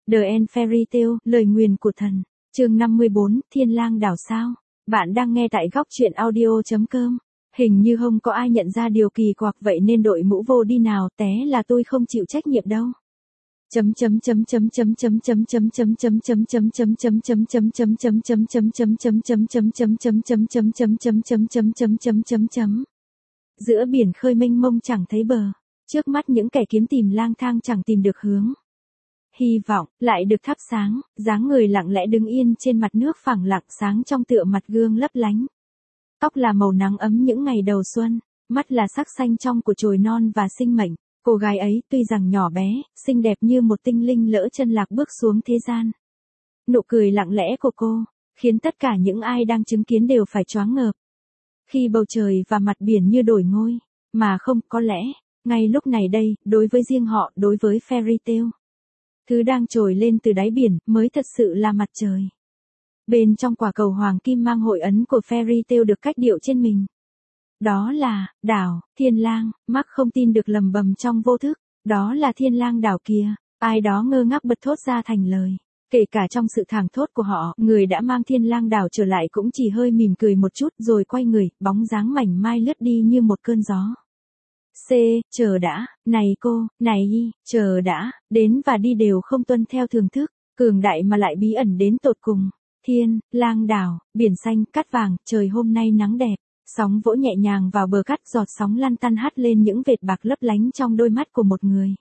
The End Fairy Tale, lời nguyền của thần. Chương 54, Thiên Lang đảo sao? Bạn đang nghe tại góc truyện audio.com. Hình như không có ai nhận ra điều kỳ quặc vậy nên đội mũ vô đi nào, té là tôi không chịu trách nhiệm đâu. Giữa biển khơi mênh mông chẳng thấy bờ, trước mắt những kẻ kiếm tìm lang thang chẳng tìm được hướng. Hy vọng lại được thắp sáng, dáng người lặng lẽ đứng yên trên mặt nước phẳng lặng sáng trong tựa mặt gương lấp lánh. Tóc là màu nắng ấm những ngày đầu xuân, mắt là sắc xanh trong của chồi non và sinh mệnh. Cô gái ấy tuy rằng nhỏ bé, xinh đẹp như một tinh linh lỡ chân lạc bước xuống thế gian. Nụ cười lặng lẽ của cô, khiến tất cả những ai đang chứng kiến đều phải choáng ngợp. Khi bầu trời và mặt biển như đổi ngôi, mà không, có lẽ, ngay lúc này đây, đối với riêng họ, đối với Fairy Tale, thứ đang trồi lên từ đáy biển, mới thật sự là mặt trời. Bên trong quả cầu hoàng kim mang hội ấn của Fairy Tale được cách điệu trên mình. Đó là, đảo, Thiên Lang, Mark không tin được lầm bầm trong vô thức, đó là Thiên Lang đảo kia, ai đó ngơ ngác bật thốt ra thành lời. Kể cả trong sự thảng thốt của họ, người đã mang Thiên Lang đảo trở lại cũng chỉ hơi mỉm cười một chút rồi quay người, bóng dáng mảnh mai lướt đi như một cơn gió. Chờ đã, này cô, này y, chờ đã, đến và đi đều không tuân theo thường thức, cường đại mà lại bí ẩn đến tột cùng. Thiên Lang đảo, biển xanh, cát vàng, trời hôm nay nắng đẹp. Sóng vỗ nhẹ nhàng vào bờ cát, giọt sóng lăn tăn hắt lên những vệt bạc lấp lánh trong đôi mắt của một người.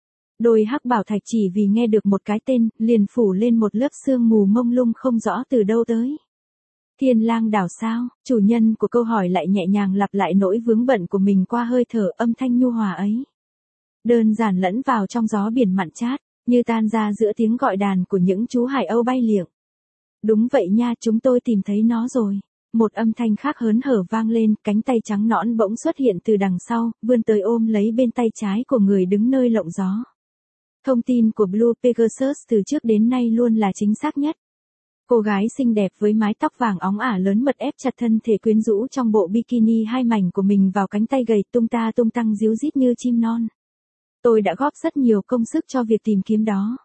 Đôi hắc bảo thạch chỉ vì nghe được một cái tên, liền phủ lên một lớp sương mù mông lung không rõ từ đâu tới. Thiên Lang đảo sao? Chủ nhân của câu hỏi lại nhẹ nhàng lặp lại nỗi vướng bận của mình qua hơi thở âm thanh nhu hòa ấy. Đơn giản lẫn vào trong gió biển mặn chát, như tan ra giữa tiếng gọi đàn của những chú hải âu bay liệng. Đúng vậy nha, chúng tôi tìm thấy nó rồi. Một âm thanh khác hớn hở vang lên, cánh tay trắng nõn bỗng xuất hiện từ đằng sau, vươn tới ôm lấy bên tay trái của người đứng nơi lộng gió. Thông tin của Blue Pegasus từ trước đến nay luôn là chính xác nhất. Cô gái xinh đẹp với mái tóc vàng óng ả lớn mật ép chặt thân thể quyến rũ trong bộ bikini hai mảnh của mình vào cánh tay gầy tung ta tung tăng díu dít như chim non. Tôi đã góp rất nhiều công sức cho việc tìm kiếm đó.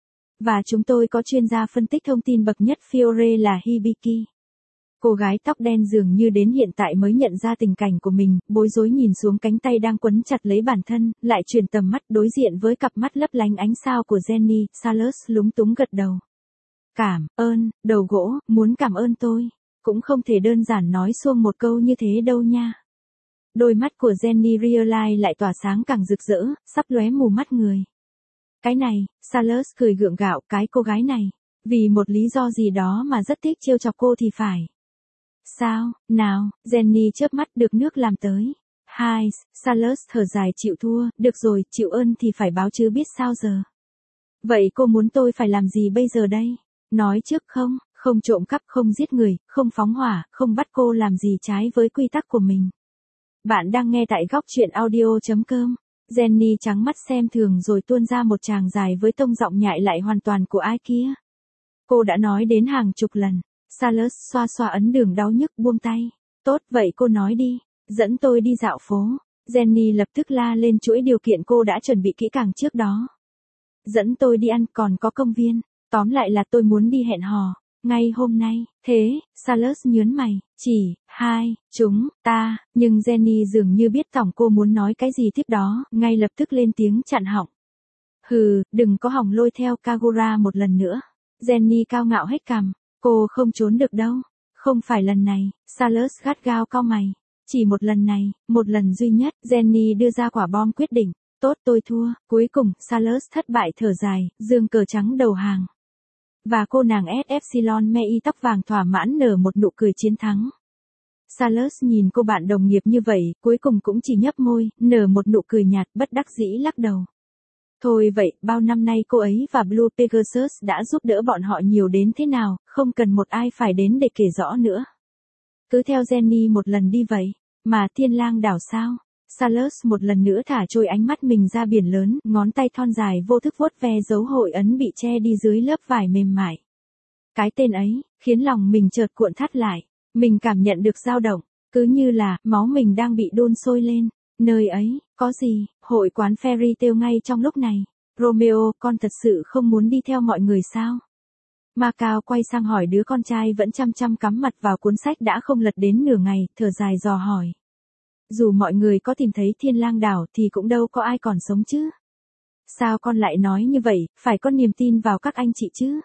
Và chúng tôi có chuyên gia phân tích thông tin bậc nhất Fiore là Hibiki. Cô gái tóc đen dường như đến hiện tại mới nhận ra tình cảnh của mình, bối rối nhìn xuống cánh tay đang quấn chặt lấy bản thân, lại chuyển tầm mắt đối diện với cặp mắt lấp lánh ánh sao của Jenny. Salus lúng túng gật đầu. Cảm ơn, đầu gỗ, muốn cảm ơn tôi. Cũng không thể đơn giản nói xuông một câu như thế đâu nha. Đôi mắt của Jenny Realize lại tỏa sáng càng rực rỡ, sắp lóe mù mắt người. Cái này, Salus cười gượng gạo, cái cô gái này, vì một lý do gì đó mà rất thích trêu chọc cô thì phải. Sao, nào, Jenny chớp mắt, được nước làm tới. Hai, Salus thở dài chịu thua, được rồi, chịu ơn thì phải báo chứ biết sao giờ. Vậy cô muốn tôi phải làm gì bây giờ đây? Nói trước không, không trộm cắp, không giết người, không phóng hỏa, không bắt cô làm gì trái với quy tắc của mình. Bạn đang nghe tại góc truyện audio.com. Jenny trắng mắt xem thường rồi tuôn ra một tràng dài với tông giọng nhại lại hoàn toàn của ai kia. Cô đã nói đến hàng chục lần. Salus xoa xoa ấn đường đau nhức buông tay. Tốt vậy cô nói đi, dẫn tôi đi dạo phố. Jenny lập tức la lên chuỗi điều kiện cô đã chuẩn bị kỹ càng trước đó. Dẫn tôi đi ăn, còn có công viên. Tóm lại là tôi muốn đi hẹn hò, ngay hôm nay. Thế, Salus nhớn mày, chỉ, chúng ta, nhưng Jenny dường như biết tổng cô muốn nói cái gì tiếp đó, ngay lập tức lên tiếng chặn họng. Hừ, đừng có hỏng lôi theo Kagura một lần nữa. Jenny cao ngạo hết cằm, cô không trốn được đâu. Không phải lần này, Salus gắt gao cau mày. Chỉ một lần này, một lần duy nhất, Jenny đưa ra quả bom quyết định. Tốt, tôi thua. Cuối cùng, Salus thất bại thở dài, giương cờ trắng đầu hàng. Và cô nàng S Epsilon Mei tóc vàng thỏa mãn nở một nụ cười chiến thắng. Salus nhìn cô bạn đồng nghiệp như vậy, cuối cùng cũng chỉ nhấp môi, nở một nụ cười nhạt, bất đắc dĩ lắc đầu. Thôi vậy, bao năm nay cô ấy và Blue Pegasus đã giúp đỡ bọn họ nhiều đến thế nào, không cần một ai phải đến để kể rõ nữa. Cứ theo Jenny một lần đi vậy, mà Thiên Lang đảo sao? Salus một lần nữa thả trôi ánh mắt mình ra biển lớn, ngón tay thon dài vô thức vuốt ve dấu hội ấn bị che đi dưới lớp vải mềm mại. Cái tên ấy, khiến lòng mình chợt cuộn thắt lại, mình cảm nhận được dao động, cứ như là, máu mình đang bị đun sôi lên. Nơi ấy, có gì, hội quán Fairy Tale ngay trong lúc này. Romeo, con thật sự không muốn đi theo mọi người sao? Macao quay sang hỏi đứa con trai vẫn chăm chăm cắm mặt vào cuốn sách đã không lật đến nửa ngày, thở dài dò hỏi. Dù mọi người có tìm thấy Thiên Lang đảo thì cũng đâu có ai còn sống chứ. Sao con lại nói như vậy, phải có niềm tin vào các anh chị chứ?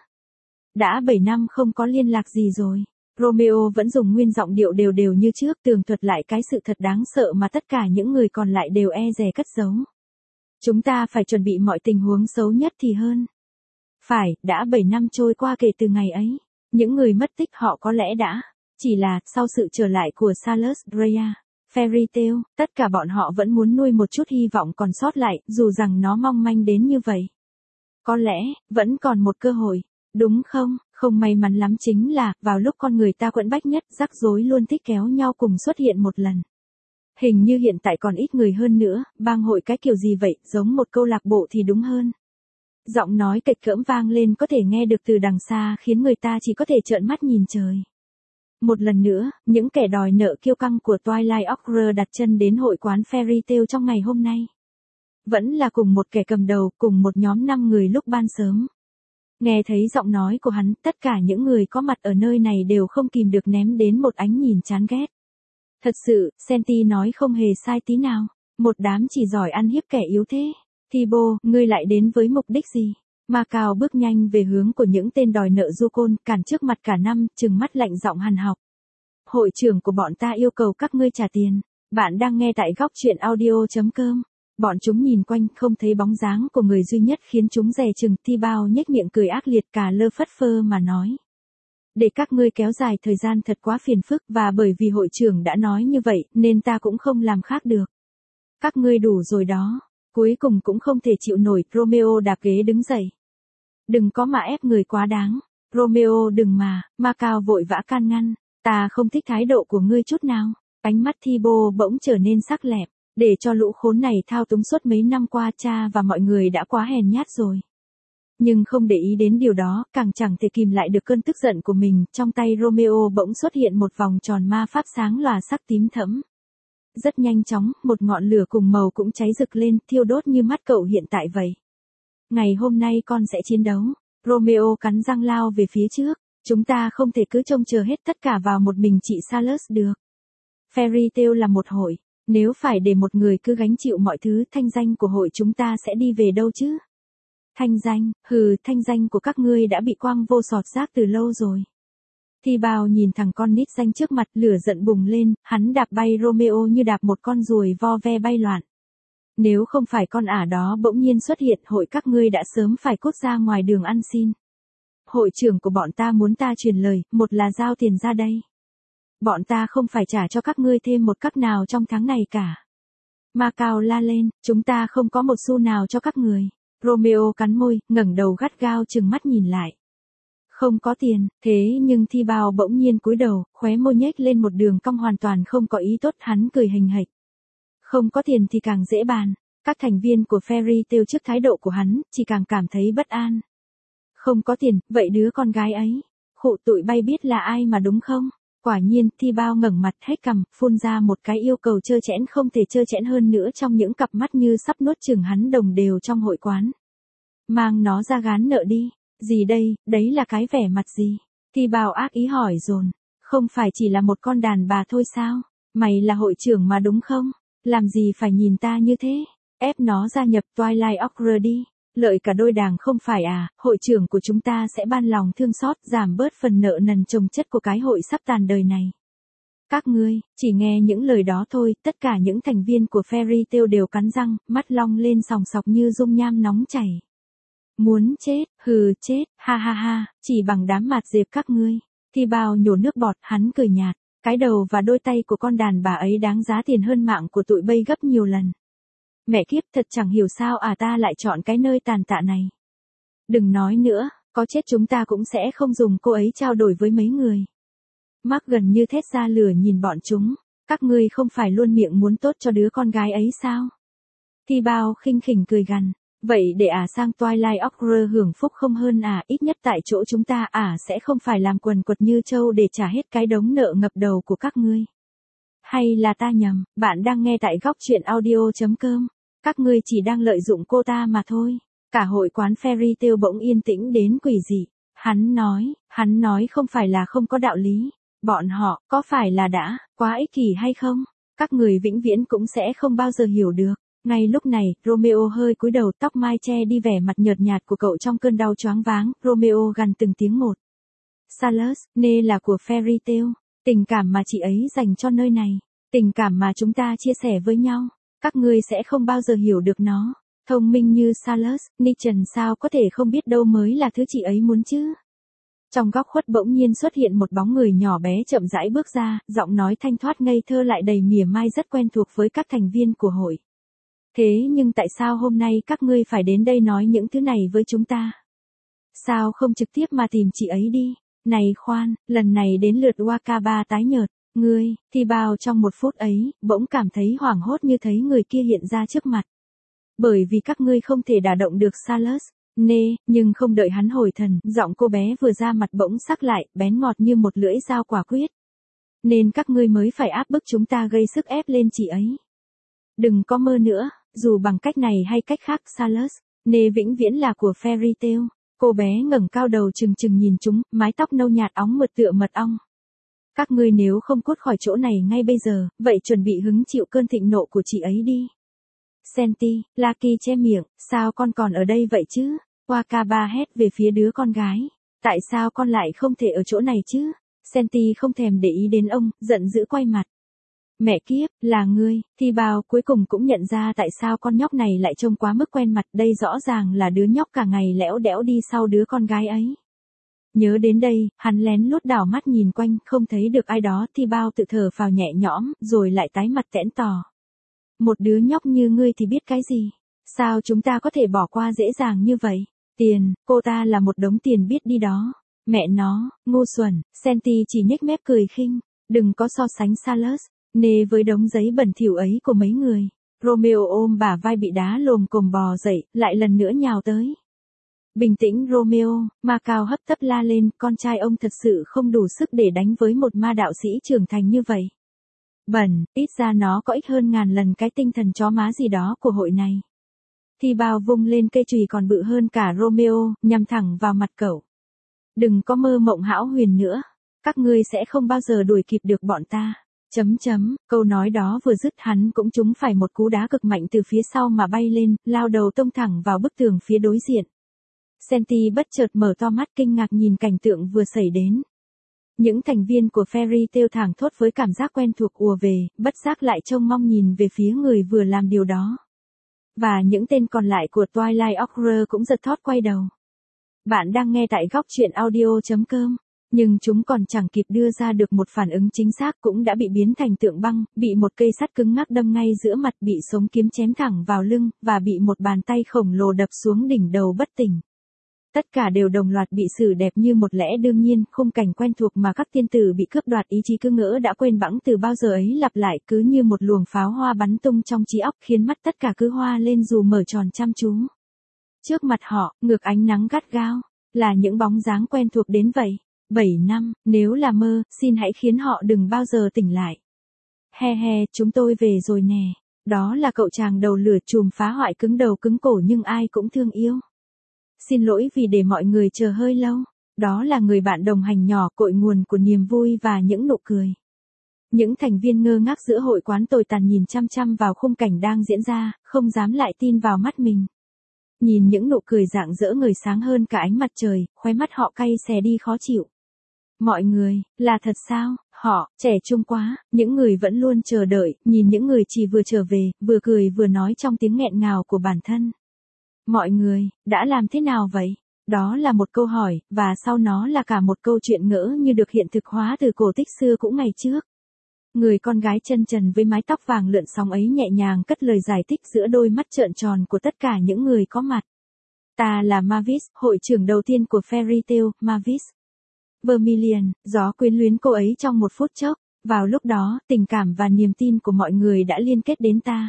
Đã 7 năm không có liên lạc gì rồi. Romeo vẫn dùng nguyên giọng điệu đều đều như trước, tường thuật lại cái sự thật đáng sợ mà tất cả những người còn lại đều e dè cất giấu. Chúng ta phải chuẩn bị mọi tình huống xấu nhất thì hơn. Phải, đã 7 năm trôi qua kể từ ngày ấy. Những người mất tích họ có lẽ đã. Chỉ là, sau sự trở lại của Salus Rhea, Fairy Tail, tất cả bọn họ vẫn muốn nuôi một chút hy vọng còn sót lại, dù rằng nó mong manh đến như vậy. Có lẽ, vẫn còn một cơ hội. Đúng không? Không may mắn lắm chính là, vào lúc con người ta quẫn bách nhất, rắc rối luôn thích kéo nhau cùng xuất hiện một lần. Hình như hiện tại còn ít người hơn nữa, bang hội cái kiểu gì vậy, giống một câu lạc bộ thì đúng hơn. Giọng nói kịch cỡm vang lên có thể nghe được từ đằng xa khiến người ta chỉ có thể trợn mắt nhìn trời. Một lần nữa, những kẻ đòi nợ kiêu căng của Twilight Ogre đặt chân đến hội quán Fairy Tail trong ngày hôm nay. Vẫn là cùng một kẻ cầm đầu, cùng một nhóm 5 người lúc ban sớm. Nghe thấy giọng nói của hắn, tất cả những người có mặt ở nơi này đều không kìm được ném đến một ánh nhìn chán ghét. Thật sự, Senti nói không hề sai tí nào. Một đám chỉ giỏi ăn hiếp kẻ yếu thế. Thibaut, ngươi lại đến với mục đích gì? Macao bước nhanh về hướng của những tên đòi nợ Yukon, cản trước mặt cả năm, trừng mắt lạnh giọng hằn học. Hội trưởng của bọn ta yêu cầu các ngươi trả tiền. Bạn đang nghe tại góc truyện audio.com. Bọn chúng nhìn quanh không thấy bóng dáng của người duy nhất khiến chúng dè chừng. Thibaut nhếch miệng cười ác liệt cả lơ phất phơ mà nói. Để các ngươi kéo dài thời gian thật quá phiền phức và bởi vì hội trưởng đã nói như vậy nên ta cũng không làm khác được. Các ngươi đủ rồi đó. Cuối cùng cũng không thể chịu nổi, Romeo đạp ghế đứng dậy. Đừng có mà ép người quá đáng. Romeo đừng mà, Macao vội vã can ngăn. Ta không thích thái độ của ngươi chút nào. Ánh mắt Thibaut bỗng trở nên sắc lẹm. Để cho lũ khốn này thao túng suốt mấy năm qua cha và mọi người đã quá hèn nhát rồi. Nhưng không để ý đến điều đó, càng chẳng thể kìm lại được cơn tức giận của mình. Trong tay Romeo bỗng xuất hiện một vòng tròn ma pháp sáng lòa sắc tím thẫm. Rất nhanh chóng, một ngọn lửa cùng màu cũng cháy rực lên, thiêu đốt như mắt cậu hiện tại vậy. Ngày hôm nay con sẽ chiến đấu. Romeo cắn răng lao về phía trước. Chúng ta không thể cứ trông chờ hết tất cả vào một mình chị Salus được. Fairy Tail là một hội. Nếu phải để một người cứ gánh chịu mọi thứ, thanh danh của hội chúng ta sẽ đi về đâu chứ? Thanh danh, thanh danh của các ngươi đã bị quăng vô sọt rác từ lâu rồi. Thibaut nhìn thằng con nít xanh trước mặt, lửa giận bùng lên, hắn đạp bay Romeo như đạp một con ruồi vo ve bay loạn. Nếu không phải con ả đó bỗng nhiên xuất hiện, hội các ngươi đã sớm phải cút ra ngoài đường ăn xin. Hội trưởng của bọn ta muốn ta truyền lời, một là giao tiền ra đây. Bọn ta không phải trả cho các ngươi thêm một cắc nào trong tháng này cả. Macao la lên, chúng ta không có một xu nào cho các người. Romeo cắn môi, ngẩng đầu gắt gao trừng mắt nhìn lại. Không có tiền, thế nhưng Thibaut bỗng nhiên cúi đầu, khóe môi nhếch lên một đường cong hoàn toàn không có ý tốt, hắn cười hình hạch. Không có tiền thì càng dễ bàn. Các thành viên của Fairy Tail trước thái độ của hắn, chỉ càng cảm thấy bất an. Không có tiền, vậy đứa con gái ấy, khụ tụi bay biết là ai mà đúng không? Quả nhiên, Thibaut ngẩng mặt hết cằm, phun ra một cái yêu cầu trơ trẽn không thể trơ trẽn hơn nữa trong những cặp mắt như sắp nuốt chửng hắn đồng đều trong hội quán. Mang nó ra gán nợ đi. Gì đây, đấy là cái vẻ mặt gì? Thibaut ác ý hỏi dồn. Không phải chỉ là một con đàn bà thôi sao? Mày là hội trưởng mà đúng không? Làm gì phải nhìn ta như thế? Ép nó gia nhập Twilight Ogre đi. Lợi cả đôi đảng không phải à? Hội trưởng của chúng ta sẽ ban lòng thương xót, giảm bớt phần nợ nần chồng chất của cái hội sắp tàn đời này. Các ngươi, chỉ nghe những lời đó thôi, tất cả những thành viên của Fairy Tail đều cắn răng, mắt long lên sòng sọc như dung nham nóng chảy. Muốn chết, chết, ha ha ha, chỉ bằng đám mạt dẹp các ngươi. Thibaut nhổ nước bọt, hắn cười nhạt. Cái đầu và đôi tay của con đàn bà ấy đáng giá tiền hơn mạng của tụi bay gấp nhiều lần. Mẹ kiếp, thật chẳng hiểu sao ta lại chọn cái nơi tàn tạ này. Đừng nói nữa, có chết chúng ta cũng sẽ không dùng cô ấy trao đổi với mấy người. Mark gần như thét ra lửa nhìn bọn chúng. Các ngươi không phải luôn miệng muốn tốt cho đứa con gái ấy sao? Thibaut khinh khỉnh cười gằn. Vậy để sang Twilight Ogre hưởng phúc không hơn ít nhất tại chỗ chúng ta sẽ không phải làm quần quật như trâu để trả hết cái đống nợ ngập đầu của các ngươi. Hay là ta nhầm, bạn đang nghe tại góc truyện audio.com, các ngươi chỉ đang lợi dụng cô ta mà thôi. Cả hội quán Fairy Tail bỗng yên tĩnh đến quỷ dị. Hắn nói không phải là không có đạo lý. Bọn họ, có phải là đã, quá ích kỷ hay không? Các người vĩnh viễn cũng sẽ không bao giờ hiểu được. Ngay lúc này, Romeo hơi cúi đầu, tóc mai che đi vẻ mặt nhợt nhạt của cậu trong cơn đau choáng váng. Romeo gằn từng tiếng một. Salus, Nê là của Fairy Tail. Tình cảm mà chị ấy dành cho nơi này. Tình cảm mà chúng ta chia sẻ với nhau. Các ngươi sẽ không bao giờ hiểu được nó. Thông minh như Salus, Nichen sao có thể không biết đâu mới là thứ chị ấy muốn chứ. Trong góc khuất bỗng nhiên xuất hiện một bóng người nhỏ bé chậm rãi bước ra, giọng nói thanh thoát ngây thơ lại đầy mỉa mai rất quen thuộc với các thành viên của hội. Thế nhưng tại sao hôm nay các ngươi phải đến đây nói những thứ này với chúng ta? Sao không trực tiếp mà tìm chị ấy đi? Này khoan, lần này đến lượt Wakaba tái nhợt. Ngươi, thì bao trong một phút ấy, bỗng cảm thấy hoảng hốt như thấy người kia hiện ra trước mặt. Bởi vì các ngươi không thể đả động được Salus. Nê, nhưng không đợi hắn hồi thần, giọng cô bé vừa ra mặt bỗng sắc lại, bén ngọt như một lưỡi dao quả quyết. Nên các ngươi mới phải áp bức chúng ta gây sức ép lên chị ấy. Đừng có mơ nữa, dù bằng cách này hay cách khác Salus, Nê vĩnh viễn là của Fairy Tail. Cô bé ngẩng cao đầu trừng trừng nhìn chúng, mái tóc nâu nhạt óng mượt tựa mật ong. Các ngươi nếu không cút khỏi chỗ này ngay bây giờ, vậy chuẩn bị hứng chịu cơn thịnh nộ của chị ấy đi. Senti, Lucky che miệng, sao con còn ở đây vậy chứ? Wakaba hét về phía đứa con gái. Tại sao con lại không thể ở chỗ này chứ? Senti không thèm để ý đến ông, giận dữ quay mặt. Mẹ kiếp, là ngươi, thì bao cuối cùng cũng nhận ra tại sao con nhóc này lại trông quá mức quen mặt, đây rõ ràng là đứa nhóc cả ngày lẽo đẽo đi sau đứa con gái ấy. Nhớ đến đây, hắn lén lút đảo mắt nhìn quanh, không thấy được ai đó, thì bao tự thở phào nhẹ nhõm, rồi lại tái mặt tẽn tò. Một đứa nhóc như ngươi thì biết cái gì? Sao chúng ta có thể bỏ qua dễ dàng như vậy? Tiền, cô ta là một đống tiền biết đi đó. Mẹ nó, ngu xuẩn, Senti chỉ nhếch mép cười khinh. Đừng có so sánh Salus, Nê với đống giấy bẩn thỉu ấy của mấy người. Romeo ôm bả vai bị đá lồm cồm bò dậy, lại lần nữa nhào tới. Bình tĩnh Romeo, ma cao hấp tấp la lên, con trai ông thật sự không đủ sức để đánh với một ma đạo sĩ trưởng thành như vậy. Bẩn, ít ra nó có ích hơn ngàn lần cái tinh thần chó má gì đó của hội này. Thì bao vung lên cây chùy còn bự hơn cả Romeo, nhằm thẳng vào mặt cậu. Đừng có mơ mộng hão huyền nữa. Các ngươi sẽ không bao giờ đuổi kịp được bọn ta. Câu nói đó vừa dứt hắn cũng trúng phải một cú đá cực mạnh từ phía sau mà bay lên, lao đầu tông thẳng vào bức tường phía đối diện. Senti bất chợt mở to mắt kinh ngạc nhìn cảnh tượng vừa xảy đến. Những thành viên của Fairy Tail thảng thốt với cảm giác quen thuộc ùa về, bất giác lại trông mong nhìn về phía người vừa làm điều đó. Và những tên còn lại của Twilight Ogre cũng giật thót quay đầu. Bạn đang nghe tại góc truyện audio.com, nhưng chúng còn chẳng kịp đưa ra được một phản ứng chính xác cũng đã bị biến thành tượng băng, bị một cây sắt cứng ngắc đâm ngay giữa mặt, bị sống kiếm chém thẳng vào lưng, và bị một bàn tay khổng lồ đập xuống đỉnh đầu bất tỉnh. Tất cả đều đồng loạt bị xử đẹp như một lẽ đương nhiên, khung cảnh quen thuộc mà các tiên tử bị cướp đoạt ý chí cứ ngỡ đã quên bẵng từ bao giờ ấy lặp lại cứ như một luồng pháo hoa bắn tung trong trí óc khiến mắt tất cả cứ hoa lên dù mở tròn chăm chú. Trước mặt họ, ngược ánh nắng gắt gao, là những bóng dáng quen thuộc đến vậy. 7 năm, nếu là mơ, xin hãy khiến họ đừng bao giờ tỉnh lại. He he, chúng tôi về rồi nè. Đó là cậu chàng đầu lửa chùm phá hoại cứng đầu cứng cổ nhưng ai cũng thương yêu. Xin lỗi vì để mọi người chờ hơi lâu. Đó là người bạn đồng hành nhỏ, cội nguồn của niềm vui và những nụ cười. Những thành viên ngơ ngác giữa hội quán tồi tàn nhìn chăm chăm vào khung cảnh đang diễn ra, không dám lại tin vào mắt mình. Nhìn những nụ cười rạng rỡ ngời sáng hơn cả ánh mặt trời, khóe mắt họ cay xè đi khó chịu. Mọi người, là thật sao? Họ, trẻ trung quá, những người vẫn luôn chờ đợi, nhìn những người chỉ vừa trở về, vừa cười vừa nói trong tiếng nghẹn ngào của bản thân. Mọi người, đã làm thế nào vậy? Đó là một câu hỏi, và sau nó là cả một câu chuyện ngỡ như được hiện thực hóa từ cổ tích xưa cũ ngày trước. Người con gái chân trần với mái tóc vàng lượn sóng ấy nhẹ nhàng cất lời giải thích giữa đôi mắt trợn tròn của tất cả những người có mặt. Ta là Mavis, hội trưởng đầu tiên của Fairy Tail, Mavis. Vermilion, gió quyến luyến cô ấy trong một phút chốc. Vào lúc đó, tình cảm và niềm tin của mọi người đã liên kết đến ta.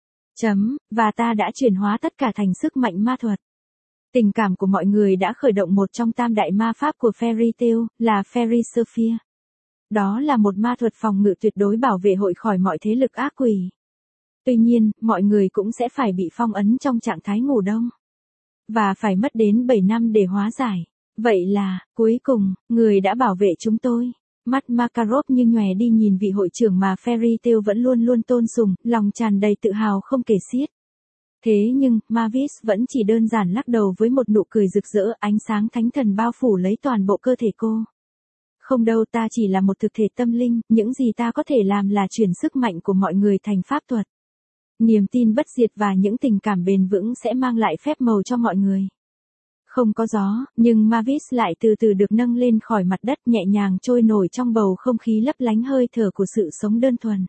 Và ta đã chuyển hóa tất cả thành sức mạnh ma thuật. Tình cảm của mọi người đã khởi động một trong tam đại ma pháp của Fairy Tail, là Fairy Sphere. Đó là một ma thuật phòng ngự tuyệt đối bảo vệ hội khỏi mọi thế lực ác quỷ. Tuy nhiên, mọi người cũng sẽ phải bị phong ấn trong trạng thái ngủ đông. và phải mất đến 7 năm để hóa giải. Vậy là, cuối cùng, người đã bảo vệ chúng tôi. Mắt Makarov như nhòe đi nhìn vị hội trưởng mà Fairy Tail vẫn luôn luôn tôn sùng, lòng tràn đầy tự hào không kể xiết. Thế nhưng, Mavis vẫn chỉ đơn giản lắc đầu với một nụ cười rực rỡ, ánh sáng thánh thần bao phủ lấy toàn bộ cơ thể cô. Không đâu, ta chỉ là một thực thể tâm linh, những gì ta có thể làm là chuyển sức mạnh của mọi người thành pháp thuật. Niềm tin bất diệt và những tình cảm bền vững sẽ mang lại phép màu cho mọi người. Không có gió, nhưng Mavis lại từ từ được nâng lên khỏi mặt đất, nhẹ nhàng trôi nổi trong bầu không khí lấp lánh hơi thở của sự sống đơn thuần.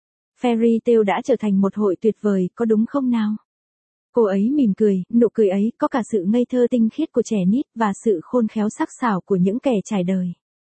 Fairy Tail đã trở thành một hội tuyệt vời, có đúng không nào? Cô ấy mỉm cười, nụ cười ấy có cả sự ngây thơ tinh khiết của trẻ nít và sự khôn khéo sắc sảo của những kẻ trải đời.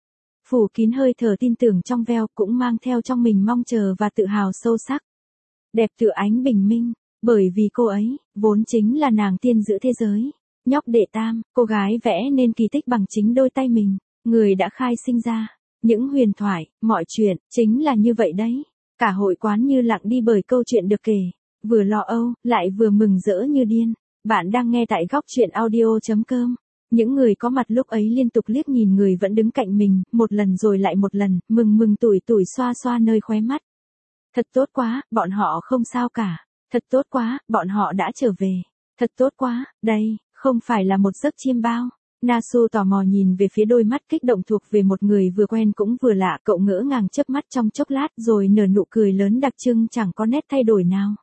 Phủ kín hơi thở tin tưởng trong veo, cũng mang theo trong mình mong chờ và tự hào sâu sắc. Đẹp tựa ánh bình minh, bởi vì cô ấy, vốn chính là nàng tiên giữa thế giới. Nhóc đệ tam, cô gái vẽ nên kỳ tích bằng chính đôi tay mình, người đã khai sinh ra. Những huyền thoại, mọi chuyện, chính là như vậy đấy. Cả hội quán như lặng đi bởi câu chuyện được kể. Vừa lo âu, lại vừa mừng rỡ như điên. Bạn đang nghe tại góc truyện audio.com. Những người có mặt lúc ấy liên tục liếc nhìn người vẫn đứng cạnh mình, một lần rồi lại một lần, mừng tủi tủi xoa xoa nơi khóe mắt. Thật tốt quá, bọn họ không sao cả. Thật tốt quá, bọn họ đã trở về. Thật tốt quá, đây, không phải là một giấc chiêm bao. Nasu tò mò nhìn về phía đôi mắt kích động thuộc về một người vừa quen cũng vừa lạ, cậu ngỡ ngàng chớp mắt trong chốc lát rồi nở nụ cười lớn đặc trưng chẳng có nét thay đổi nào.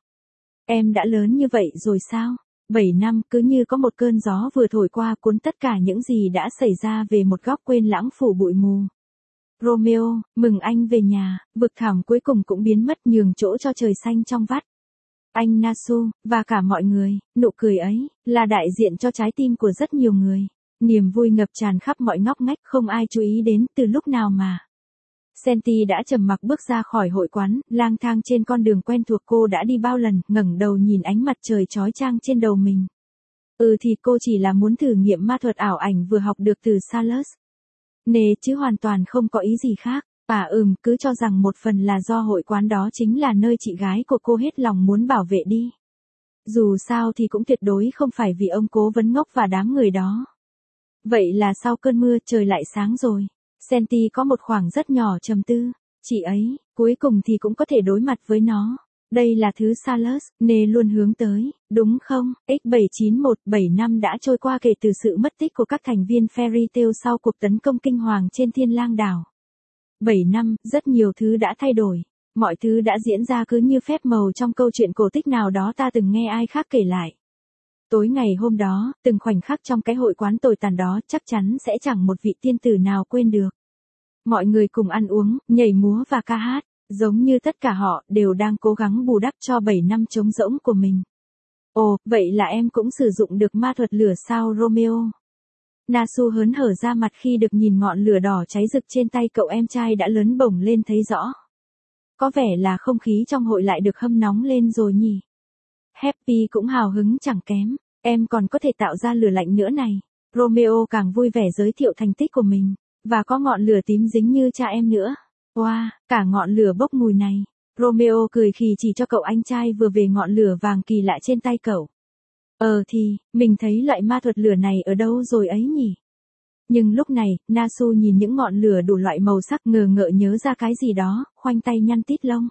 Em đã lớn như vậy rồi sao? 7 năm, cứ như có một cơn gió vừa thổi qua cuốn tất cả những gì đã xảy ra về một góc quên lãng phủ bụi mù. Romeo, mừng anh về nhà, vực thẳm cuối cùng cũng biến mất nhường chỗ cho trời xanh trong vắt. Anh Nasu, và cả mọi người, nụ cười ấy, là đại diện cho trái tim của rất nhiều người. Niềm vui ngập tràn khắp mọi ngóc ngách, không ai chú ý đến từ lúc nào mà. Senti đã trầm mặc bước ra khỏi hội quán, lang thang trên con đường quen thuộc cô đã đi bao lần, ngẩng đầu nhìn ánh mặt trời chói chang trên đầu mình. Thì cô chỉ là muốn thử nghiệm ma thuật ảo ảnh vừa học được từ Salus. Nè chứ hoàn toàn không có ý gì khác. Cứ cho rằng một phần là do hội quán đó chính là nơi chị gái của cô hết lòng muốn bảo vệ đi. Dù sao thì cũng tuyệt đối không phải vì ông cố vấn ngốc và đám người đó. Vậy là sau cơn mưa trời lại sáng rồi. Senti có một khoảng rất nhỏ trầm tư. Chị ấy, cuối cùng thì cũng có thể đối mặt với nó. Đây là thứ Salus, Nè luôn hướng tới, đúng không? X7917 năm đã trôi qua kể từ sự mất tích của các thành viên Fairy Tail sau cuộc tấn công kinh hoàng trên Thiên Lang đảo. 7 năm, rất nhiều thứ đã thay đổi. Mọi thứ đã diễn ra cứ như phép màu trong câu chuyện cổ tích nào đó ta từng nghe ai khác kể lại. Tối ngày hôm đó, từng khoảnh khắc trong cái hội quán tồi tàn đó chắc chắn sẽ chẳng một vị tiên tử nào quên được. Mọi người cùng ăn uống, nhảy múa và ca hát, giống như tất cả họ đều đang cố gắng bù đắp cho 7 năm trống rỗng của mình. Ồ, vậy là em cũng sử dụng được ma thuật lửa sao Romeo? Nasu hớn hở ra mặt khi được nhìn ngọn lửa đỏ cháy rực trên tay cậu em trai đã lớn bổng lên thấy rõ. Có vẻ là không khí trong hội lại được hâm nóng lên rồi nhỉ. Happy cũng hào hứng chẳng kém, em còn có thể tạo ra lửa lạnh nữa này. Romeo càng vui vẻ giới thiệu thành tích của mình, và có ngọn lửa tím dính như cha em nữa. Wow, cả ngọn lửa bốc mùi này. Romeo cười khì chỉ cho cậu anh trai vừa về ngọn lửa vàng kỳ lạ trên tay cậu. Thì, mình thấy loại ma thuật lửa này ở đâu rồi ấy nhỉ? Nhưng lúc này, Nasu nhìn những ngọn lửa đủ loại màu sắc ngờ ngợ nhớ ra cái gì đó, khoanh tay nhăn tít lông.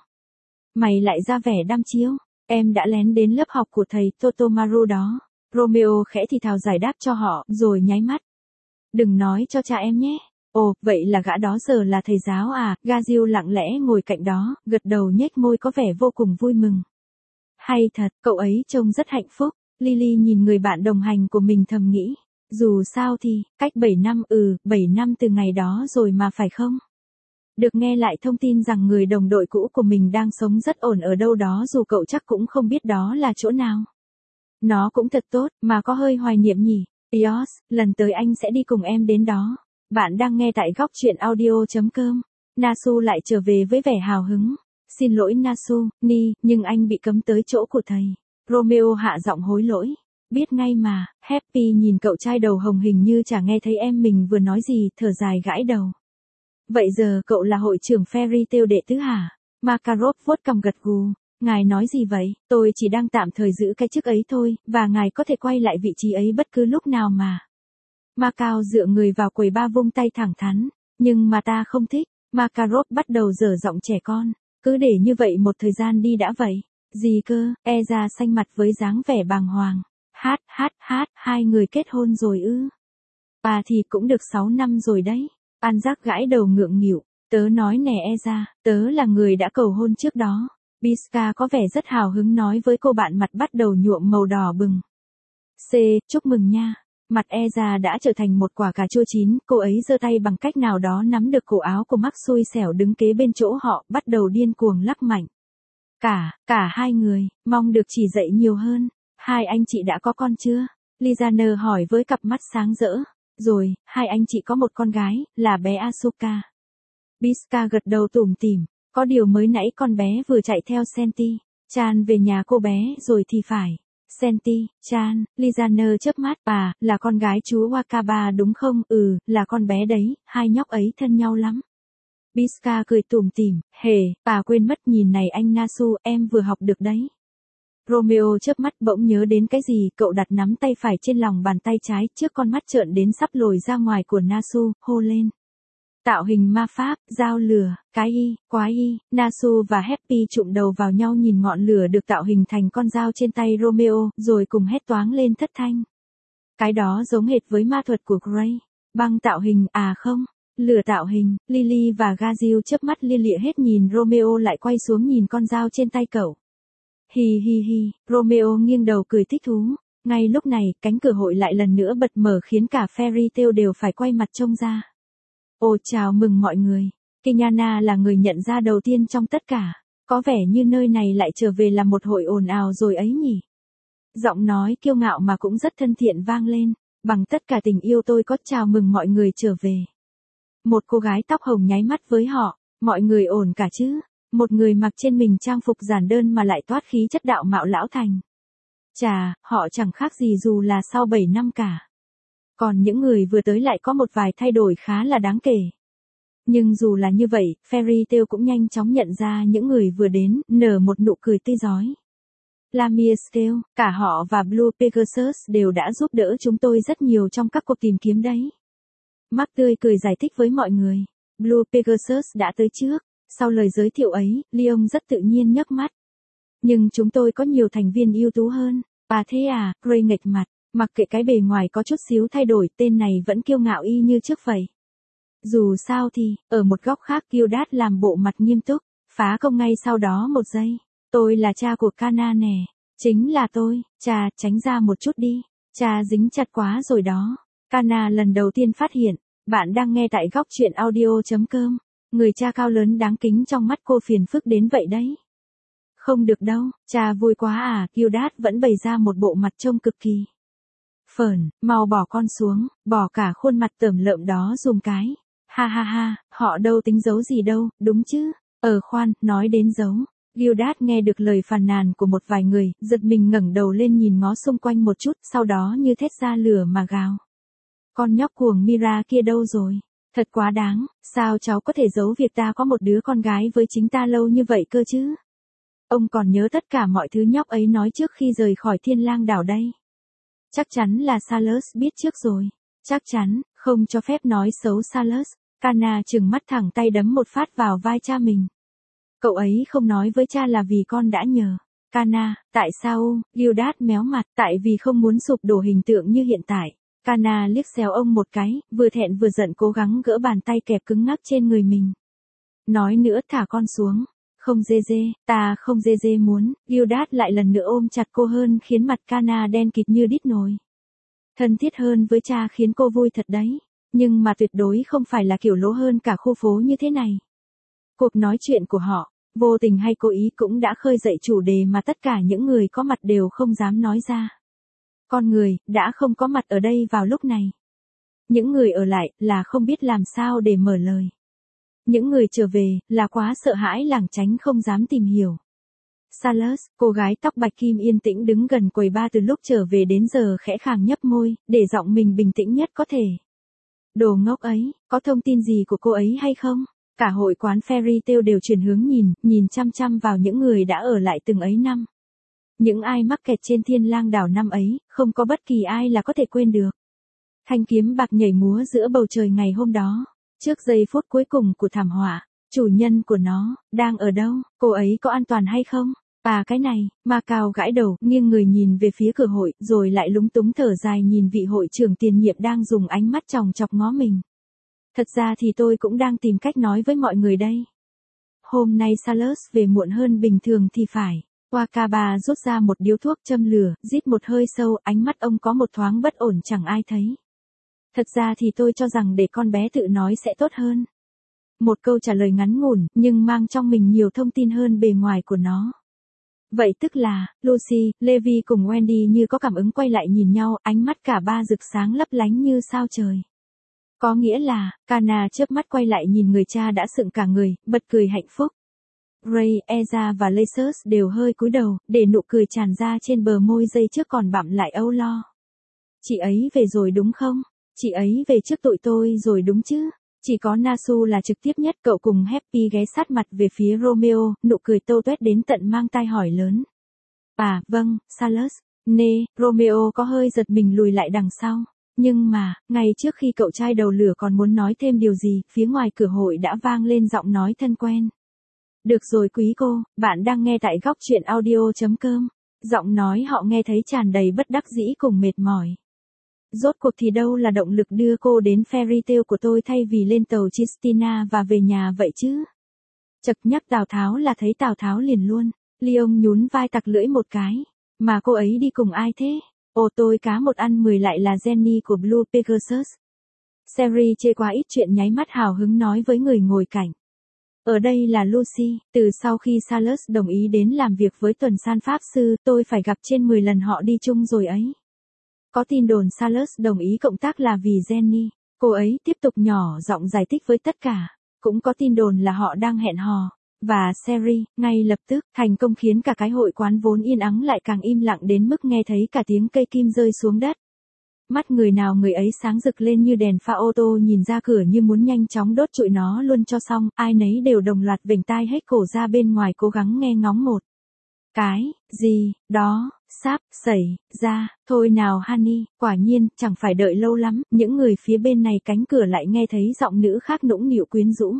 Mày lại ra vẻ đăm chiêu, em đã lén đến lớp học của thầy Totomaru đó. Romeo khẽ thì thào giải đáp cho họ, rồi nháy mắt. Đừng nói cho cha em nhé. Vậy là gã đó giờ là thầy giáo à? Gazil lặng lẽ ngồi cạnh đó, gật đầu nhếch môi có vẻ vô cùng vui mừng. Hay thật, cậu ấy trông rất hạnh phúc. Lily nhìn người bạn đồng hành của mình thầm nghĩ. Dù sao thì, cách 7 năm 7 năm từ ngày đó rồi mà phải không? Được nghe lại thông tin rằng người đồng đội cũ của mình đang sống rất ổn ở đâu đó dù cậu chắc cũng không biết đó là chỗ nào. Nó cũng thật tốt, mà có hơi hoài niệm nhỉ. Ios, lần tới anh sẽ đi cùng em đến đó. Bạn đang nghe tại góc truyện audio.com. Nasu lại trở về với vẻ hào hứng. Xin lỗi Nasu, nhưng anh bị cấm tới chỗ của thầy. Romeo hạ giọng hối lỗi. Biết ngay mà, Happy nhìn cậu trai đầu hồng hình như chả nghe thấy em mình vừa nói gì, thở dài gãi đầu. Vậy giờ cậu là hội trưởng Fairy Tail đệ tứ hả? Makarov vuốt cằm gật gù. Ngài nói gì vậy? Tôi chỉ đang tạm thời giữ cái chức ấy thôi, và ngài có thể quay lại vị trí ấy bất cứ lúc nào mà. Macao dựa người vào quầy ba vung tay thẳng thắn. Nhưng mà ta không thích. Makarov bắt đầu dở giọng trẻ con. Cứ để như vậy một thời gian đi đã vậy. Gì cơ? Eza xanh mặt với dáng vẻ bàng hoàng. Hát, hai người kết hôn rồi ư? Thì cũng được 6 năm rồi đấy. Anzac gãi đầu ngượng nghịu. Tớ nói nè Eza, tớ là người đã cầu hôn trước đó. Biska có vẻ rất hào hứng nói với cô bạn mặt bắt đầu nhuộm màu đỏ bừng. Chúc mừng nha. Mặt Eza đã trở thành một quả cà chua chín, cô ấy giơ tay bằng cách nào đó nắm được cổ áo của Max xui xẻo đứng kế bên chỗ họ, bắt đầu điên cuồng lắc mạnh. Cả hai người, mong được chỉ dạy nhiều hơn. Hai anh chị đã có con chưa? Lizaner hỏi với cặp mắt sáng rỡ. Rồi, hai anh chị có một con gái, là bé Asuka. Biska gật đầu tủm tỉm. Có điều mới nãy con bé vừa chạy theo Senti. Chan về nhà cô bé rồi thì phải. Senti, Chan, Lizaner chớp mắt. Là con gái chú Wakaba đúng không? Là con bé đấy, hai nhóc ấy thân nhau lắm. Biska cười tủm tỉm. Quên mất nhìn này anh Nasu, em vừa học được đấy. Romeo chớp mắt bỗng nhớ đến cái gì, cậu đặt nắm tay phải trên lòng bàn tay trái, trước con mắt trợn đến sắp lồi ra ngoài của Nasu, hô lên. Tạo hình ma pháp, dao lửa, quái y, Nasu và Happy chụm đầu vào nhau nhìn ngọn lửa được tạo hình thành con dao trên tay Romeo, rồi cùng hét toáng lên thất thanh. Cái đó giống hệt với ma thuật của Gray. Băng tạo hình, không. Lửa tạo hình, Lily và Gazil chớp mắt lia lịa hết nhìn Romeo lại quay xuống nhìn con dao trên tay cậu. Hi, Romeo nghiêng đầu cười thích thú. Ngay lúc này, cánh cửa hội lại lần nữa bật mở khiến cả Fairy Tail đều phải quay mặt trông ra. Chào mừng mọi người. Kinyana là người nhận ra đầu tiên trong tất cả. Có vẻ như nơi này lại trở về là một hội ồn ào rồi ấy nhỉ. Giọng nói kiêu ngạo mà cũng rất thân thiện vang lên. Bằng tất cả tình yêu tôi có chào mừng mọi người trở về. Một cô gái tóc hồng nháy mắt với họ. Mọi người ổn cả chứ? Một người mặc trên mình trang phục giản đơn mà lại toát khí chất đạo mạo lão thành. Chà, họ chẳng khác gì dù là sau 7 năm cả. Còn những người vừa tới lại có một vài thay đổi khá là đáng kể. Nhưng dù là như vậy, Fairy Tail cũng nhanh chóng nhận ra những người vừa đến, nở một nụ cười tươi rói. Lamia Scale, cả họ và Blue Pegasus đều đã giúp đỡ chúng tôi rất nhiều trong các cuộc tìm kiếm đấy. Mark tươi cười giải thích với mọi người. Blue Pegasus đã tới trước. Sau lời giới thiệu ấy, Leon rất tự nhiên nhấc mắt. Nhưng chúng tôi có nhiều thành viên ưu tú hơn. Thế à? Gray nghệch mặt. Mặc kệ cái bề ngoài có chút xíu thay đổi, tên này vẫn kiêu ngạo y như trước vậy. Dù sao thì, ở một góc khác Gildas làm bộ mặt nghiêm túc, phá công ngay sau đó một giây. Tôi là cha của Kana nè. Chính là tôi. Cha, tránh ra một chút đi. Cha dính chặt quá rồi đó. Kana lần đầu tiên phát hiện. Bạn đang nghe tại góc truyện audio.com. Người cha cao lớn đáng kính trong mắt cô phiền phức đến vậy đấy. Không được đâu, cha vui quá Gildas vẫn bày ra một bộ mặt trông cực kỳ. Mau bỏ con xuống, bỏ cả khuôn mặt tởm lợm đó dùm cái. Ha, họ đâu tính giấu gì đâu, đúng chứ? Khoan, nói đến giấu. Gildas nghe được lời phàn nàn của một vài người, giật mình ngẩng đầu lên nhìn ngó xung quanh một chút, sau đó như thét ra lửa mà gào. Con nhóc cuồng Mira kia đâu rồi? Thật quá đáng, sao cháu có thể giấu việc ta có một đứa con gái với chính ta lâu như vậy cơ chứ? Ông còn nhớ tất cả mọi thứ nhóc ấy nói trước khi rời khỏi Thiên Lang đảo đây. Chắc chắn là Salus biết trước rồi. Chắc chắn, không cho phép nói xấu Salus. Kana trừng mắt thẳng tay đấm một phát vào vai cha mình. Cậu ấy không nói với cha là vì con đã nhờ. Kana, tại sao? Gildas méo mặt, tại vì không muốn sụp đổ hình tượng như hiện tại. Kana liếc xéo ông một cái, vừa thẹn vừa giận cố gắng gỡ bàn tay kẹp cứng ngắc trên người mình. Nói nữa thả con xuống. Không dê, ta không dê muốn. Gildas lại lần nữa ôm chặt cô hơn khiến mặt Kana đen kịt như đít nồi. Thân thiết hơn với cha khiến cô vui thật đấy. Nhưng mà tuyệt đối không phải là kiểu lố hơn cả khu phố như thế này. Cuộc nói chuyện của họ, vô tình hay cố ý cũng đã khơi dậy chủ đề mà tất cả những người có mặt đều không dám nói ra. Con người, đã không có mặt ở đây vào lúc này. Những người ở lại, là không biết làm sao để mở lời. Những người trở về, là quá sợ hãi lảng tránh không dám tìm hiểu. Salus, cô gái tóc bạch kim yên tĩnh đứng gần quầy bar từ lúc trở về đến giờ khẽ khàng nhấp môi, để giọng mình bình tĩnh nhất có thể. Đồ ngốc ấy, có thông tin gì của cô ấy hay không? Cả hội quán Fairy Tail đều chuyển hướng nhìn chăm chăm vào những người đã ở lại từng ấy năm. Những ai mắc kẹt trên Thiên Lang đảo năm ấy, không có bất kỳ ai là có thể quên được. Thanh kiếm bạc nhảy múa giữa bầu trời ngày hôm đó. Trước giây phút cuối cùng của thảm họa, chủ nhân của nó, đang ở đâu, cô ấy có an toàn hay không? Cái này, Macao gãi đầu, nghiêng người nhìn về phía cửa hội, rồi lại lúng túng thở dài nhìn vị hội trưởng tiền nhiệm đang dùng ánh mắt chòng chọc ngó mình. Thật ra thì tôi cũng đang tìm cách nói với mọi người đây. Hôm nay Salas về muộn hơn bình thường thì phải. Wakaba rút ra một điếu thuốc châm lửa, rít một hơi sâu, ánh mắt ông có một thoáng bất ổn chẳng ai thấy. Thật ra thì tôi cho rằng để con bé tự nói sẽ tốt hơn. Một câu trả lời ngắn ngủn, nhưng mang trong mình nhiều thông tin hơn bề ngoài của nó. Vậy tức là, Lucy, Levi cùng Wendy như có cảm ứng quay lại nhìn nhau, ánh mắt cả ba rực sáng lấp lánh như sao trời. Có nghĩa là, Kana chớp mắt quay lại nhìn người cha đã sững cả người, bật cười hạnh phúc. Ray, Eza và Lacers đều hơi cúi đầu, để nụ cười tràn ra trên bờ môi giây trước còn bặm lại âu lo. Chị ấy về rồi đúng không? Chị ấy về trước tụi tôi rồi đúng chứ? Chỉ có Nasu là trực tiếp nhất, cậu cùng Happy ghé sát mặt về phía Romeo, nụ cười tô toét đến tận mang tai hỏi lớn. Vâng, Salas. Nê, Romeo có hơi giật mình lùi lại đằng sau. Nhưng mà, ngay trước khi cậu trai đầu lửa còn muốn nói thêm điều gì, phía ngoài cửa hội đã vang lên giọng nói thân quen. Được rồi quý cô, bạn đang nghe tại góc truyện audio.com. Giọng nói họ nghe thấy tràn đầy bất đắc dĩ cùng mệt mỏi. Rốt cuộc thì đâu là động lực đưa cô đến Fairy Tail của tôi thay vì lên tàu Chistina và về nhà vậy chứ? Chật nhắc Tào Tháo là thấy Tào Tháo liền luôn. Leon nhún vai tặc lưỡi một cái. Mà cô ấy đi cùng ai thế? Tôi cá một ăn 10 lại là Jenny của Blue Pegasus. Sherry chê quá ít chuyện nháy mắt hào hứng nói với người ngồi cạnh. Ở đây là Lucy, từ sau khi Salas đồng ý đến làm việc với tuần san pháp sư, tôi phải gặp trên 10 lần họ đi chung rồi ấy. Có tin đồn Salas đồng ý cộng tác là vì Jenny, cô ấy tiếp tục nhỏ giọng giải thích với tất cả. Cũng có tin đồn là họ đang hẹn hò. Và Sherry, ngay lập tức, thành công khiến cả cái hội quán vốn yên ắng lại càng im lặng đến mức nghe thấy cả tiếng cây kim rơi xuống đất. Mắt người nào người ấy sáng rực lên như đèn pha ô tô nhìn ra cửa như muốn nhanh chóng đốt trụi nó luôn cho xong, ai nấy đều đồng loạt vểnh tai hết cổ ra bên ngoài cố gắng nghe ngóng một. Cái, gì, đó, sắp, xảy, ra, thôi nào Honey, quả nhiên, chẳng phải đợi lâu lắm, những người phía bên này cánh cửa lại nghe thấy giọng nữ khác nũng nịu quyến rũ.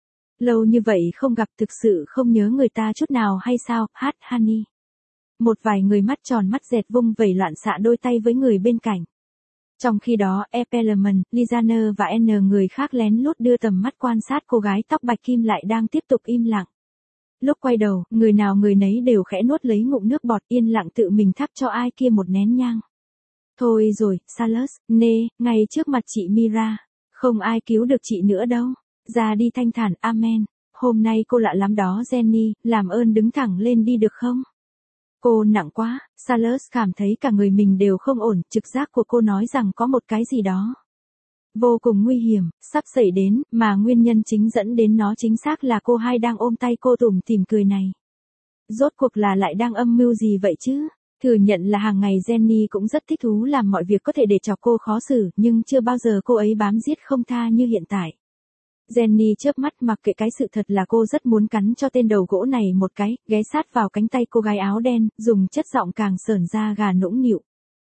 Lâu như vậy không gặp thực sự không nhớ người ta chút nào hay sao, hát Honey. Một vài người mắt tròn mắt dẹt vung vẩy loạn xạ đôi tay với người bên cạnh. Trong khi đó, Epelman, Lizaner và N người khác lén lút đưa tầm mắt quan sát cô gái tóc bạch kim lại đang tiếp tục im lặng. Lúc quay đầu, người nào người nấy đều khẽ nuốt lấy ngụm nước bọt yên lặng tự mình thắp cho ai kia một nén nhang. Thôi rồi, Salas, nê, ngay trước mặt chị Mira. Không ai cứu được chị nữa đâu. Ra đi thanh thản, amen. Hôm nay cô lạ lắm đó Jenny, làm ơn đứng thẳng lên đi được không? Cô nặng quá, Salas cảm thấy cả người mình đều không ổn, trực giác của cô nói rằng có một cái gì đó vô cùng nguy hiểm, sắp xảy đến, mà nguyên nhân chính dẫn đến nó chính xác là cô hai đang ôm tay cô tủm tỉm cười này. Rốt cuộc là lại đang âm mưu gì vậy chứ? Thừa nhận là hàng ngày Jenny cũng rất thích thú làm mọi việc có thể để cho cô khó xử, nhưng chưa bao giờ cô ấy bám giết không tha như hiện tại. Jenny chớp mắt mặc kệ cái sự thật là cô rất muốn cắn cho tên đầu gỗ này một cái, ghé sát vào cánh tay cô gái áo đen, dùng chất giọng càng sởn da gà nũng nịu.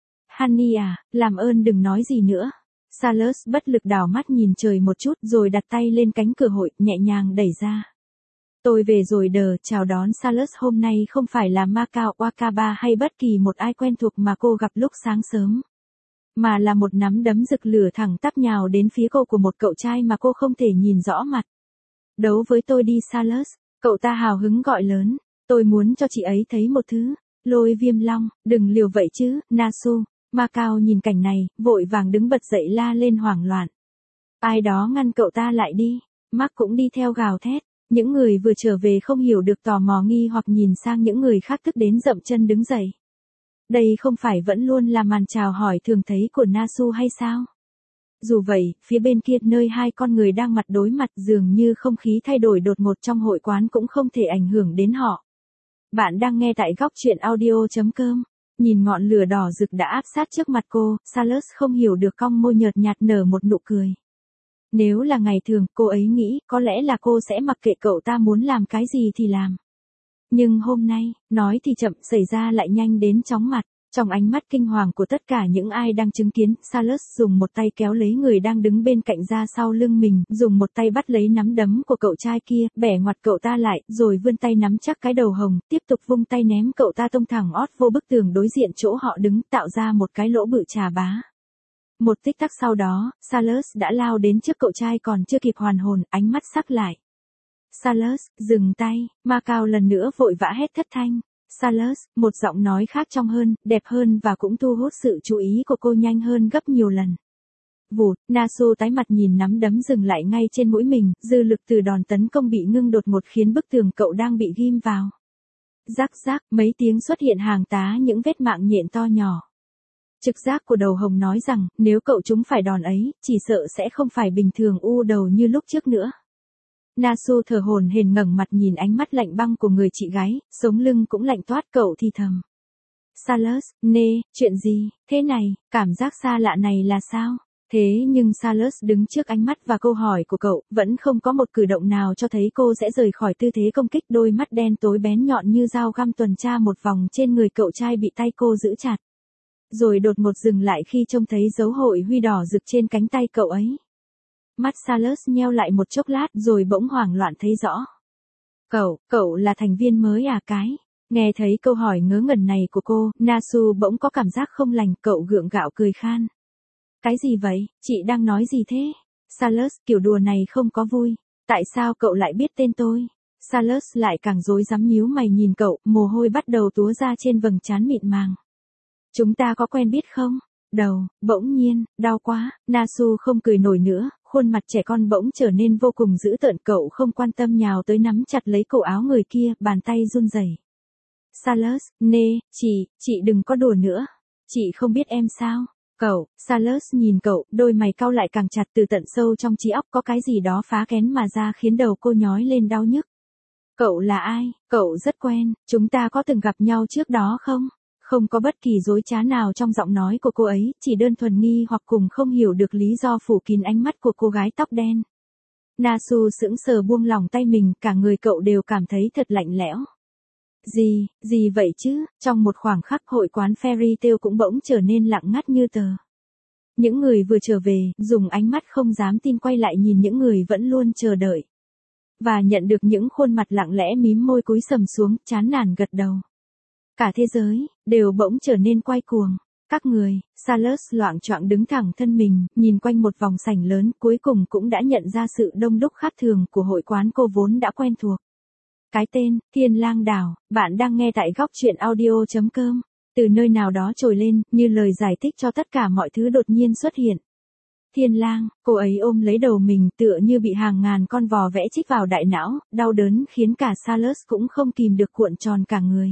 Honey à, làm ơn đừng nói gì nữa. Salas bất lực đảo mắt nhìn trời một chút rồi đặt tay lên cánh cửa hội, nhẹ nhàng đẩy ra. Tôi về rồi đờ, chào đón Salas hôm nay không phải là Macao Wakaba hay bất kỳ một ai quen thuộc mà cô gặp lúc sáng sớm. Mà là một nắm đấm rực lửa thẳng tắp nhào đến phía cô của một cậu trai mà cô không thể nhìn rõ mặt. Đấu với tôi đi Salas, cậu ta hào hứng gọi lớn, tôi muốn cho chị ấy thấy một thứ. Lôi Viêm Long, đừng liều vậy chứ, Nasu. Macao nhìn cảnh này, vội vàng đứng bật dậy la lên hoảng loạn. Ai đó ngăn cậu ta lại đi. Mark cũng đi theo gào thét. Những người vừa trở về không hiểu được tò mò nghi hoặc nhìn sang những người khác tức đến dậm chân đứng dậy. Đây không phải vẫn luôn là màn chào hỏi thường thấy của Nasu hay sao? Dù vậy, phía bên kia nơi hai con người đang mặt đối mặt dường như không khí thay đổi đột ngột trong hội quán cũng không thể ảnh hưởng đến họ. Bạn đang nghe tại góc truyện audio.com. Nhìn ngọn lửa đỏ rực đã áp sát trước mặt cô, Salas không hiểu được cong môi nhợt nhạt nở một nụ cười. Nếu là ngày thường, cô ấy nghĩ có lẽ là cô sẽ mặc kệ cậu ta muốn làm cái gì thì làm. Nhưng hôm nay, nói thì chậm xảy ra lại nhanh đến chóng mặt. Trong ánh mắt kinh hoàng của tất cả những ai đang chứng kiến, Salus dùng một tay kéo lấy người đang đứng bên cạnh ra sau lưng mình, dùng một tay bắt lấy nắm đấm của cậu trai kia, bẻ ngoặt cậu ta lại, rồi vươn tay nắm chắc cái đầu hồng, tiếp tục vung tay ném cậu ta tông thẳng ót vô bức tường đối diện chỗ họ đứng, tạo ra một cái lỗ bự chà bá. Một tích tắc sau đó, Salus đã lao đến trước cậu trai còn chưa kịp hoàn hồn, ánh mắt sắc lại. Salus, dừng tay, Macao lần nữa vội vã hét thất thanh. Salus, một giọng nói khác trong hơn, đẹp hơn và cũng thu hút sự chú ý của cô nhanh hơn gấp nhiều lần. Vụt, Nasu tái mặt nhìn nắm đấm dừng lại ngay trên mũi mình, dư lực từ đòn tấn công bị ngưng đột ngột khiến bức tường cậu đang bị ghim vào. Rắc rắc, mấy tiếng xuất hiện hàng tá những vết mạng nhện to nhỏ. Trực giác của đầu hồng nói rằng, nếu cậu trúng phải đòn ấy, chỉ sợ sẽ không phải bình thường u đầu như lúc trước nữa. Nasu thở hổn hển ngẩng mặt nhìn ánh mắt lạnh băng của người chị gái, sống lưng cũng lạnh toát, cậu thì thầm. Salus, chuyện gì, thế này, cảm giác xa lạ này là sao? Thế nhưng Salus đứng trước ánh mắt và câu hỏi của cậu, vẫn không có một cử động nào cho thấy cô sẽ rời khỏi tư thế công kích, đôi mắt đen tối bén nhọn như dao găm tuần tra một vòng trên người cậu trai bị tay cô giữ chặt. Rồi đột ngột dừng lại khi trông thấy dấu hội huy đỏ rực trên cánh tay cậu ấy. Mắt Salus nheo lại một chốc lát rồi bỗng hoảng loạn thấy rõ. Cậu là thành viên mới à cái? Nghe thấy câu hỏi ngớ ngẩn này của cô, Nasu bỗng có cảm giác không lành, cậu gượng gạo cười khan. Cái gì vậy, chị đang nói gì thế? Salus, kiểu đùa này không có vui. Tại sao cậu lại biết tên tôi? Salus lại càng rối rắm nhíu mày nhìn cậu, mồ hôi bắt đầu túa ra trên vầng trán mịn màng. Chúng ta có quen biết không? Đầu, bỗng nhiên, đau quá, Nasu không cười nổi nữa, khuôn mặt trẻ con bỗng trở nên vô cùng dữ tợn, cậu không quan tâm nhào tới nắm chặt lấy cổ áo người kia, bàn tay run rẩy. Salus, chị đừng có đùa nữa. Chị không biết em sao? Salus nhìn cậu, đôi mày cau lại càng chặt, từ tận sâu trong trí óc có cái gì đó phá kén mà ra khiến đầu cô nhói lên đau nhức. Cậu là ai? Cậu rất quen, chúng ta có từng gặp nhau trước đó không? Không có bất kỳ dối trá nào trong giọng nói của cô ấy, chỉ đơn thuần nghi hoặc cùng không hiểu được lý do phủ kín ánh mắt của cô gái tóc đen. Nasu sững sờ buông lỏng tay mình, cả người cậu đều cảm thấy thật lạnh lẽo. Gì vậy chứ? Trong một khoảng khắc, hội quán Fairy Tale cũng bỗng trở nên lặng ngắt như tờ. Những người vừa trở về, dùng ánh mắt không dám tin quay lại nhìn những người vẫn luôn chờ đợi. Và nhận được những khuôn mặt lặng lẽ mím môi cúi sầm xuống, chán nản gật đầu. Cả thế giới, đều bỗng trở nên quay cuồng. Các người, Salus loạng choạng đứng thẳng thân mình, nhìn quanh một vòng sảnh lớn, cuối cùng cũng đã nhận ra sự đông đúc khác thường của hội quán cô vốn đã quen thuộc. Cái tên, Thiên Lang Đảo, bạn đang nghe tại góc truyện audio.com. Từ nơi nào đó trồi lên, như lời giải thích cho tất cả mọi thứ đột nhiên xuất hiện. Thiên Lang, cô ấy ôm lấy đầu mình tựa như bị hàng ngàn con vò vẽ chích vào đại não, đau đớn khiến cả Salus cũng không kìm được cuộn tròn cả người.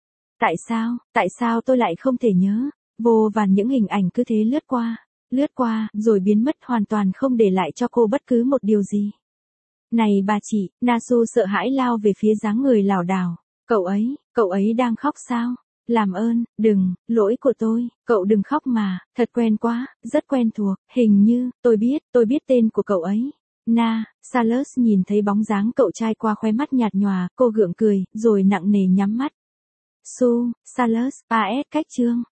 Tại sao tôi lại không thể nhớ? Vô vàn những hình ảnh cứ thế lướt qua, rồi biến mất hoàn toàn không để lại cho cô bất cứ một điều gì. Này bà chị, Nasu sợ hãi lao về phía dáng người lảo đảo. Cậu ấy đang khóc sao? Làm ơn, đừng, lỗi của tôi, cậu đừng khóc mà, thật quen quá, rất quen thuộc, hình như, tôi biết tên của cậu ấy. Salus nhìn thấy bóng dáng cậu trai qua khóe mắt nhạt nhòa, cô gượng cười, rồi nặng nề nhắm mắt. Salus, cách chương.